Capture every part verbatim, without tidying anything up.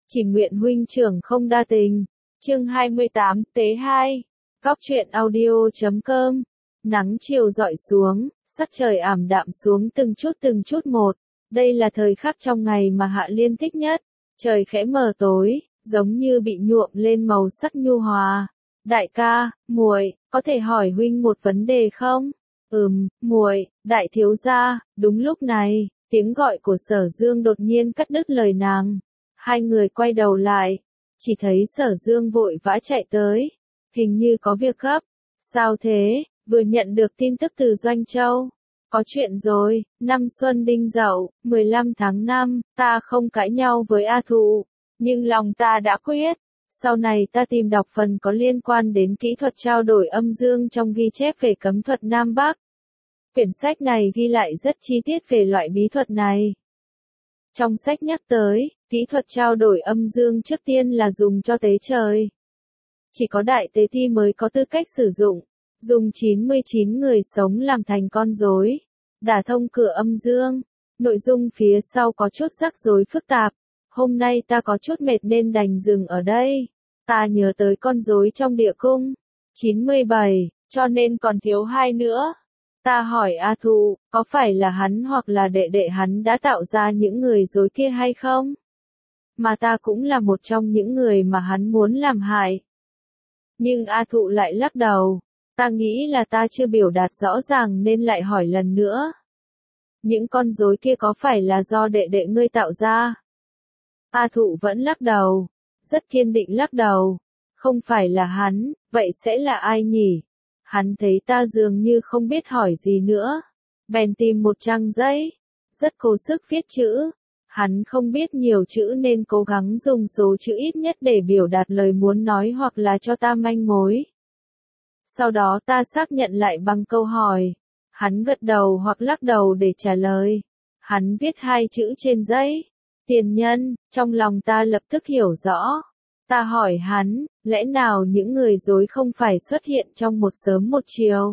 Chỉ nguyện huynh trưởng không đa tình. Chương hai mươi tám, tế hai. Góc truyện audio chấm com. Nắng chiều rọi xuống, sắc trời ảm đạm xuống từng chút từng chút một. Đây là thời khắc trong ngày mà Hạ Liên thích nhất. Trời khẽ mờ tối, giống như bị nhuộm lên màu sắc nhu hòa. Đại ca, muội, có thể hỏi huynh một vấn đề không? Ừm, muội, đại thiếu gia. Đúng lúc này, tiếng gọi của Sở Dương đột nhiên cắt đứt lời nàng. Hai người quay đầu lại, chỉ thấy Sở Dương vội vã chạy tới, hình như có việc gấp. Sao thế? Vừa nhận được tin tức từ Doanh Châu. Có chuyện rồi, năm Xuân Đinh Dậu, mười lăm tháng năm, ta không cãi nhau với A Thụ, nhưng lòng ta đã quyết. Sau này ta tìm đọc phần có liên quan đến kỹ thuật trao đổi âm dương trong ghi chép về cấm thuật Nam Bắc. Quyển sách này ghi lại rất chi tiết về loại bí thuật này. Trong sách nhắc tới, kỹ thuật trao đổi âm dương trước tiên là dùng cho tế trời. Chỉ có đại tế thi mới có tư cách sử dụng, dùng chín mươi chín người sống làm thành con rối, đả thông cửa âm dương. Nội dung phía sau có chút rắc rối phức tạp. Hôm nay ta có chút mệt nên đành dừng ở đây. Ta nhớ tới con rối trong địa cung, chín mươi bảy, cho nên còn thiếu hai nữa. Ta hỏi A Thụ, có phải là hắn hoặc là đệ đệ hắn đã tạo ra những người rối kia hay không? Mà ta cũng là một trong những người mà hắn muốn làm hại. Nhưng A Thụ lại lắc đầu. Ta nghĩ là ta chưa biểu đạt rõ ràng nên lại hỏi lần nữa. Những con rối kia có phải là do đệ đệ ngươi tạo ra? A Thụ vẫn lắc đầu. Rất kiên định lắc đầu. Không phải là hắn, vậy sẽ là ai nhỉ? Hắn thấy ta dường như không biết hỏi gì nữa. Bèn tìm một trang giấy. Rất cố sức viết chữ. Hắn không biết nhiều chữ nên cố gắng dùng số chữ ít nhất để biểu đạt lời muốn nói hoặc là cho ta manh mối. Sau đó ta xác nhận lại bằng câu hỏi. Hắn gật đầu hoặc lắc đầu để trả lời. Hắn viết hai chữ trên giấy. Tiền nhân, trong lòng ta lập tức hiểu rõ. Ta hỏi hắn, lẽ nào những người dối không phải xuất hiện trong một sớm một chiều,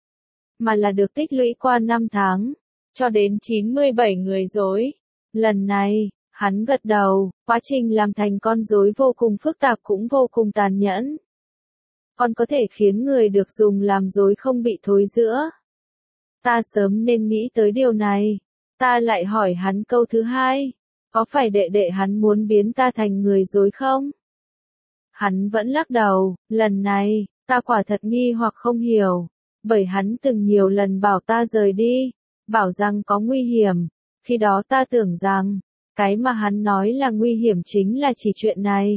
mà là được tích lũy qua năm tháng, cho đến chín mươi bảy người dối. Lần này, hắn gật đầu, quá trình làm thành con rối vô cùng phức tạp cũng vô cùng tàn nhẫn. Còn có thể khiến người được dùng làm rối không bị thối rữa. Ta sớm nên nghĩ tới điều này. Ta lại hỏi hắn câu thứ hai, có phải đệ đệ hắn muốn biến ta thành người dối không? Hắn vẫn lắc đầu. Lần này, ta quả thật nghi hoặc không hiểu, bởi hắn từng nhiều lần bảo ta rời đi, bảo rằng có nguy hiểm. Khi đó ta tưởng rằng, cái mà hắn nói là nguy hiểm chính là chỉ chuyện này.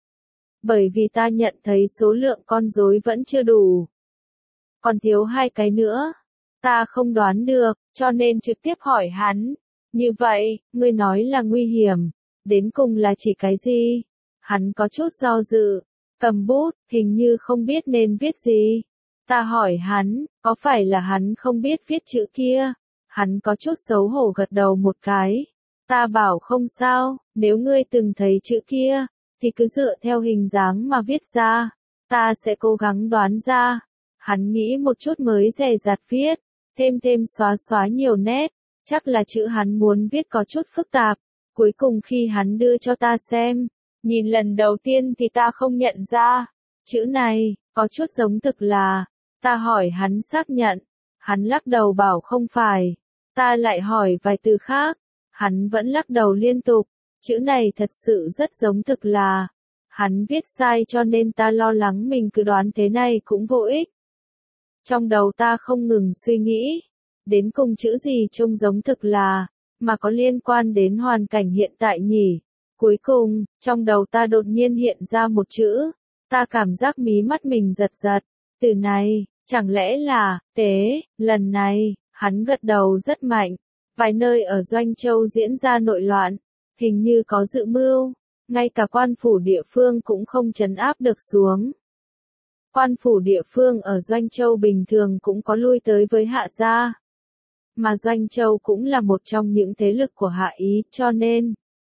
Bởi vì ta nhận thấy số lượng con rối vẫn chưa đủ. Còn thiếu hai cái nữa. Ta không đoán được, cho nên trực tiếp hỏi hắn. Như vậy, ngươi nói là nguy hiểm, đến cùng là chỉ cái gì? Hắn có chút do dự, cầm bút, hình như không biết nên viết gì. Ta hỏi hắn, có phải là hắn không biết viết chữ kia? Hắn có chút xấu hổ gật đầu một cái. Ta bảo không sao, nếu ngươi từng thấy chữ kia, thì cứ dựa theo hình dáng mà viết ra. Ta sẽ cố gắng đoán ra. Hắn nghĩ một chút mới dè dặt viết, thêm thêm xóa xóa nhiều nét. Chắc là chữ hắn muốn viết có chút phức tạp. Cuối cùng khi hắn đưa cho ta xem, nhìn lần đầu tiên thì ta không nhận ra. Chữ này, có chút giống thực là. Ta hỏi hắn xác nhận. Hắn lắc đầu bảo không phải. Ta lại hỏi vài từ khác. Hắn vẫn lắc đầu liên tục. Chữ này thật sự rất giống thực là. Hắn viết sai cho nên ta lo lắng mình cứ đoán thế này cũng vô ích. Trong đầu ta không ngừng suy nghĩ. Đến cùng chữ gì trông giống thực là, mà có liên quan đến hoàn cảnh hiện tại nhỉ? Cuối cùng, trong đầu ta đột nhiên hiện ra một chữ. Ta cảm giác mí mắt mình giật giật. Từ này, chẳng lẽ là, tế, lần này, hắn gật đầu rất mạnh. Vài nơi ở Doanh Châu diễn ra nội loạn, hình như có dự mưu, ngay cả quan phủ địa phương cũng không trấn áp được xuống. Quan phủ địa phương ở Doanh Châu bình thường cũng có lui tới với Hạ gia. Mà Doanh Châu cũng là một trong những thế lực của Hạ Ý, cho nên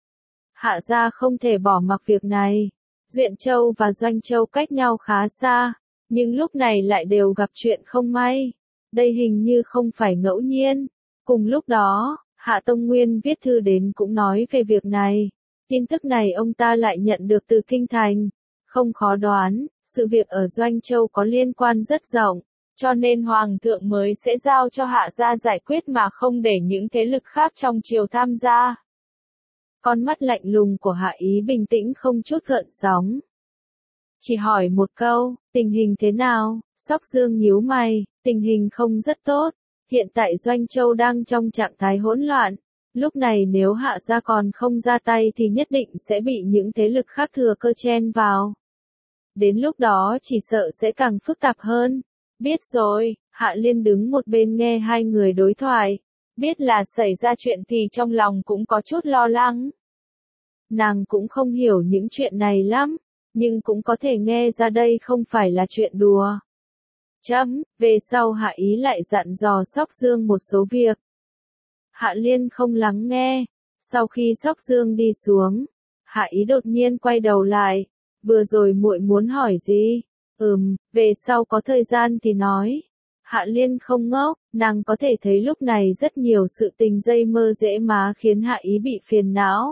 Hạ gia không thể bỏ mặc việc này. Duyện Châu và Doanh Châu cách nhau khá xa, nhưng lúc này lại đều gặp chuyện không may. Đây hình như không phải ngẫu nhiên. Cùng lúc đó, Hạ Tông Nguyên viết thư đến cũng nói về việc này. Tin tức này ông ta lại nhận được từ kinh thành. Không khó đoán, sự việc ở Doanh Châu có liên quan rất rộng, cho nên Hoàng thượng mới sẽ giao cho Hạ gia giải quyết mà không để những thế lực khác trong triều tham gia. Con mắt lạnh lùng của Hạ Ý bình tĩnh không chút gợn sóng. Chỉ hỏi một câu, tình hình thế nào? Sóc Dương nhíu mày, tình hình không rất tốt. Hiện tại Doanh Châu đang trong trạng thái hỗn loạn. Lúc này nếu Hạ gia còn không ra tay thì nhất định sẽ bị những thế lực khác thừa cơ chen vào. Đến lúc đó chỉ sợ sẽ càng phức tạp hơn. Biết rồi, Hạ Liên đứng một bên nghe hai người đối thoại. Biết là xảy ra chuyện thì trong lòng cũng có chút lo lắng. Nàng cũng không hiểu những chuyện này lắm, nhưng cũng có thể nghe ra đây không phải là chuyện đùa. Chấm, về sau Hạ Ý lại dặn dò Sóc Dương một số việc. Hạ Liên không lắng nghe. Sau khi Sóc Dương đi xuống, Hạ Ý đột nhiên quay đầu lại. Vừa rồi muội muốn hỏi gì? Ừm, về sau có thời gian thì nói. Hạ Liên không ngốc, nàng có thể thấy lúc này rất nhiều sự tình dây mơ dễ má khiến Hạ Ý bị phiền não.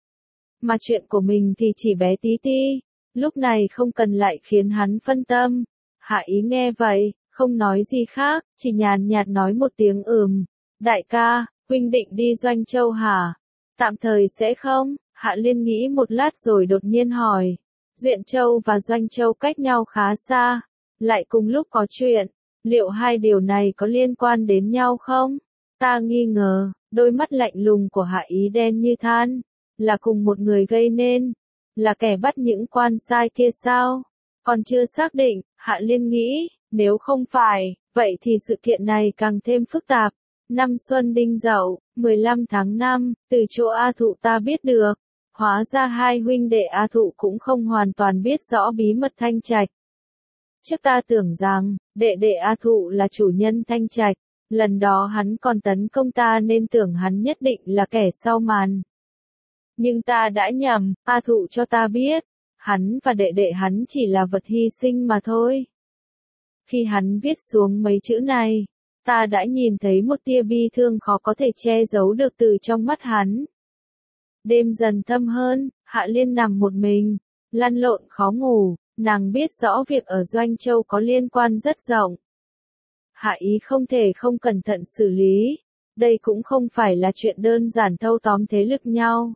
Mà chuyện của mình thì chỉ bé tí ti, lúc này không cần lại khiến hắn phân tâm. Hạ Ý nghe vậy, không nói gì khác, chỉ nhàn nhạt nói một tiếng ừm. Đại ca, huynh định đi Doanh Châu hả? Tạm thời sẽ không, Hạ Liên nghĩ một lát rồi đột nhiên hỏi. Duyện Châu và Doanh Châu cách nhau khá xa, lại cùng lúc có chuyện, liệu hai điều này có liên quan đến nhau không? Ta nghi ngờ, đôi mắt lạnh lùng của Hạ Ý đen như than, là cùng một người gây nên, là kẻ bắt những quan sai kia sao? Còn chưa xác định, Hạ Liên nghĩ, nếu không phải, vậy thì sự kiện này càng thêm phức tạp. Năm Xuân Đinh Dậu, mười lăm tháng năm, từ chỗ A Thụ ta biết được. Hóa ra hai huynh đệ A Thụ cũng không hoàn toàn biết rõ bí mật Thanh Trạch. Trước ta tưởng rằng, đệ đệ A Thụ là chủ nhân Thanh Trạch, lần đó hắn còn tấn công ta nên tưởng hắn nhất định là kẻ sau màn. Nhưng ta đã nhầm, A Thụ cho ta biết, hắn và đệ đệ hắn chỉ là vật hy sinh mà thôi. Khi hắn viết xuống mấy chữ này, ta đã nhìn thấy một tia bi thương khó có thể che giấu được từ trong mắt hắn. Đêm dần thâm hơn, Hạ Liên nằm một mình, lăn lộn khó ngủ, nàng biết rõ việc ở Doanh Châu có liên quan rất rộng. Hạ Ý không thể không cẩn thận xử lý, đây cũng không phải là chuyện đơn giản thâu tóm thế lực nhau,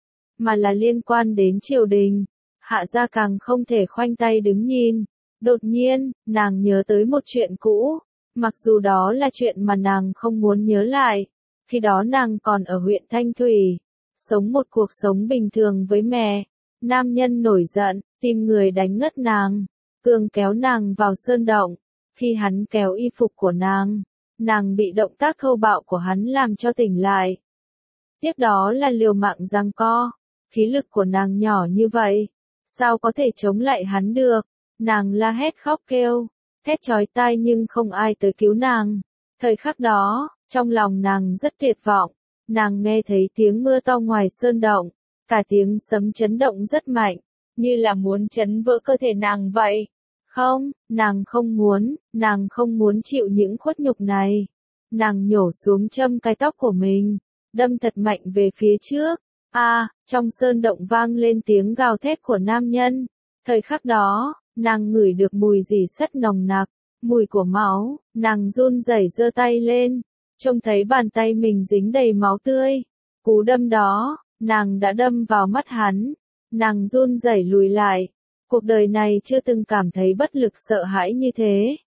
mà là liên quan đến triều đình. Hạ gia càng không thể khoanh tay đứng nhìn. Đột nhiên, nàng nhớ tới một chuyện cũ, mặc dù đó là chuyện mà nàng không muốn nhớ lại. Khi đó nàng còn ở huyện Thanh Thủy, sống một cuộc sống bình thường với mẹ. Nam nhân nổi giận, tìm người đánh ngất nàng, cường kéo nàng vào sơn động. Khi hắn kéo y phục của nàng, nàng bị động tác thô bạo của hắn làm cho tỉnh lại. Tiếp đó là liều mạng giằng co, khí lực của nàng nhỏ như vậy, sao có thể chống lại hắn được? Nàng la hét khóc kêu, thét chói tai nhưng không ai tới cứu nàng. Thời khắc đó, trong lòng nàng rất tuyệt vọng, nàng nghe thấy tiếng mưa to ngoài sơn động, cả tiếng sấm chấn động rất mạnh, như là muốn chấn vỡ cơ thể nàng vậy. Không, nàng không muốn, nàng không muốn chịu những khuất nhục này. Nàng nhổ xuống châm cái tóc của mình, đâm thật mạnh về phía trước. A, à, trong sơn động vang lên tiếng gào thét của nam nhân. Thời khắc đó, nàng ngửi được mùi rỉ sắt nồng nặc, mùi của máu, nàng run rẩy giơ tay lên, trông thấy bàn tay mình dính đầy máu tươi. Cú đâm đó, nàng đã đâm vào mắt hắn, nàng run rẩy lùi lại. Cuộc đời này chưa từng cảm thấy bất lực sợ hãi như thế.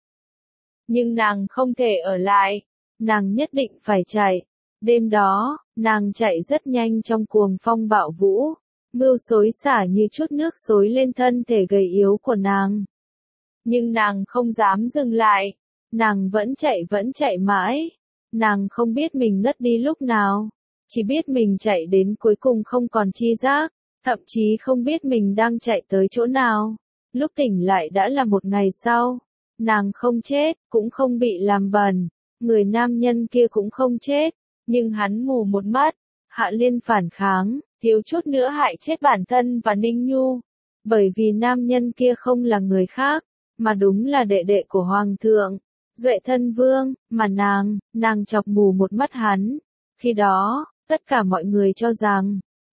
Nhưng nàng không thể ở lại, nàng nhất định phải chạy. Đêm đó, nàng chạy rất nhanh trong cuồng phong bạo vũ, mưa xối xả như chút nước xối lên thân thể gầy yếu của nàng. Nhưng nàng không dám dừng lại, nàng vẫn chạy vẫn chạy mãi, nàng không biết mình ngất đi lúc nào, chỉ biết mình chạy đến cuối cùng không còn tri giác, thậm chí không biết mình đang chạy tới chỗ nào. Lúc tỉnh lại đã là một ngày sau, nàng không chết, cũng không bị làm bẩn, người nam nhân kia cũng không chết. Nhưng hắn mù một mắt. Hạ Liên phản kháng, thiếu chút nữa hại chết bản thân và Ninh Nhu. Bởi vì nam nhân kia không là người khác, mà đúng là đệ đệ của Hoàng thượng, Duệ Thân Vương, mà nàng, nàng chọc mù một mắt hắn. Khi đó, tất cả mọi người cho rằng,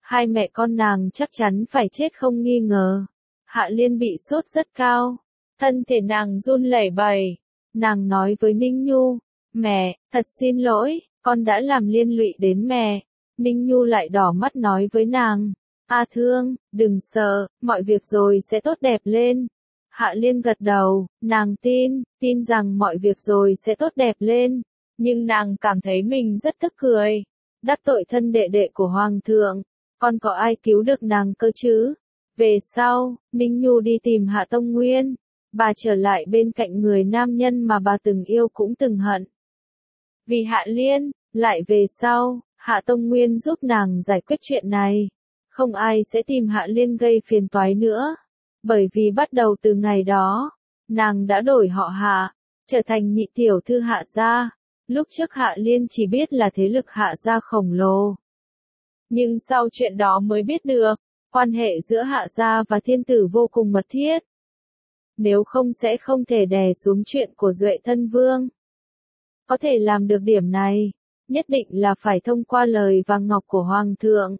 hai mẹ con nàng chắc chắn phải chết không nghi ngờ. Hạ Liên bị sốt rất cao, thân thể nàng run lẩy bẩy. Nàng nói với Ninh Nhu, mẹ, thật xin lỗi, con đã làm liên lụy đến mẹ. Ninh Nhu lại đỏ mắt nói với nàng, A Thương, đừng sợ, mọi việc rồi sẽ tốt đẹp lên. Hạ Liên gật đầu, nàng tin, tin rằng mọi việc rồi sẽ tốt đẹp lên, nhưng nàng cảm thấy mình rất tức cười. Đắc tội thân đệ đệ của Hoàng thượng, còn có ai cứu được nàng cơ chứ? Về sau, Ninh Nhu đi tìm Hạ Tông Nguyên, bà trở lại bên cạnh người nam nhân mà bà từng yêu cũng từng hận. Vì Hạ Liên, lại về sau, Hạ Tông Nguyên giúp nàng giải quyết chuyện này. Không ai sẽ tìm Hạ Liên gây phiền toái nữa. Bởi vì bắt đầu từ ngày đó, nàng đã đổi họ Hạ, trở thành nhị tiểu thư Hạ gia. Lúc trước Hạ Liên chỉ biết là thế lực Hạ gia khổng lồ. Nhưng sau chuyện đó mới biết được, quan hệ giữa Hạ gia và thiên tử vô cùng mật thiết. Nếu không sẽ không thể đè xuống chuyện của Duệ Thân Vương. Có thể làm được điểm này, nhất định là phải thông qua lời vàng ngọc của Hoàng thượng.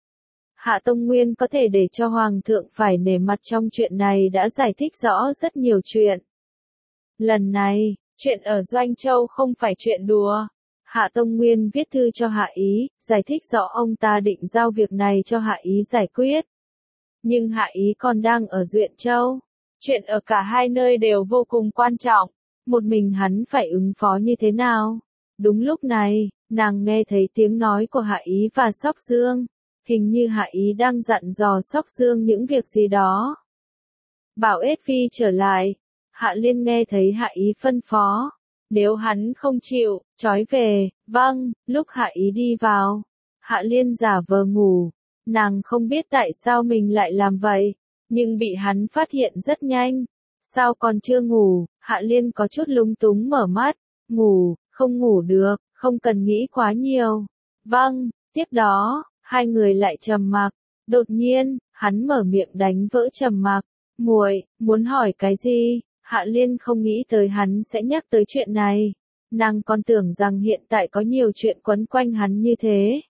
Hạ Tông Nguyên có thể để cho Hoàng thượng phải nể mặt trong chuyện này đã giải thích rõ rất nhiều chuyện. Lần này, chuyện ở Doanh Châu không phải chuyện đùa. Hạ Tông Nguyên viết thư cho Hạ Ý, giải thích rõ ông ta định giao việc này cho Hạ Ý giải quyết. Nhưng Hạ Ý còn đang ở Duyện Châu. Chuyện ở cả hai nơi đều vô cùng quan trọng. Một mình hắn phải ứng phó như thế nào? Đúng lúc này, nàng nghe thấy tiếng nói của Hạ Ý và Sóc Dương. Hình như Hạ Ý đang dặn dò Sóc Dương những việc gì đó. Bảo Ết Phi trở lại. Hạ Liên nghe thấy Hạ Ý phân phó. Nếu hắn không chịu, trói về. Vâng, lúc Hạ Ý đi vào. Hạ Liên giả vờ ngủ. Nàng không biết tại sao mình lại làm vậy. Nhưng bị hắn phát hiện rất nhanh. Sao còn chưa ngủ? Hạ Liên có chút lúng túng mở mắt. Ngủ, không ngủ được, không cần nghĩ quá nhiều. Vâng, tiếp đó, hai người lại trầm mặc. Đột nhiên, hắn mở miệng đánh vỡ trầm mặc. Muội, muốn hỏi cái gì? Hạ Liên không nghĩ tới hắn sẽ nhắc tới chuyện này. Nàng còn tưởng rằng hiện tại có nhiều chuyện quấn quanh hắn như thế.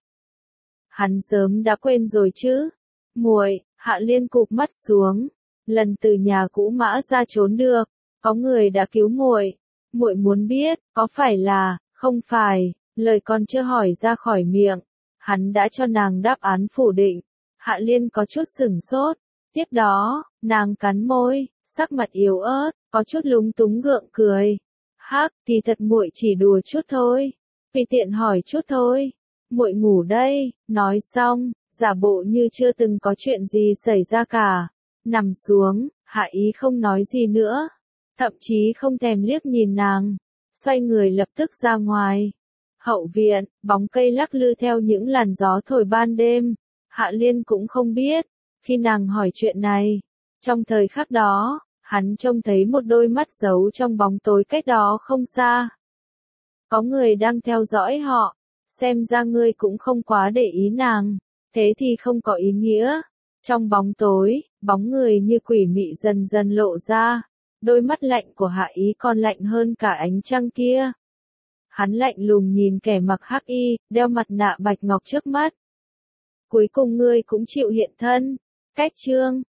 Hắn sớm đã quên rồi chứ. Muội, Hạ Liên cụp mắt xuống. Lần từ nhà cũ Mã ra trốn được, có người đã cứu muội. Muội muốn biết, có phải là, không phải, lời còn chưa hỏi ra khỏi miệng. Hắn đã cho nàng đáp án phủ định. Hạ Liên có chút sửng sốt. Tiếp đó, nàng cắn môi, sắc mặt yếu ớt, có chút lúng túng gượng cười. Hắc, thì thật muội chỉ đùa chút thôi. Tùy tiện hỏi chút thôi. Muội ngủ đây, nói xong, giả bộ như chưa từng có chuyện gì xảy ra cả. Nằm xuống, Hạ Ý không nói gì nữa. Thậm chí không thèm liếc nhìn nàng. Xoay người lập tức ra ngoài. Hậu viện, bóng cây lắc lư theo những làn gió thổi ban đêm. Hạ Liên cũng không biết. Khi nàng hỏi chuyện này, trong thời khắc đó, hắn trông thấy một đôi mắt giấu trong bóng tối cách đó không xa. Có người đang theo dõi họ. Xem ra ngươi cũng không quá để ý nàng. Thế thì không có ý nghĩa. Trong bóng tối, bóng người như quỷ mị dần dần lộ ra. Đôi mắt lạnh của Hạ Ý còn lạnh hơn cả ánh trăng kia. Hắn lạnh lùng nhìn kẻ mặc hắc y, đeo mặt nạ bạch ngọc trước mắt. Cuối cùng ngươi cũng chịu hiện thân. Cách chương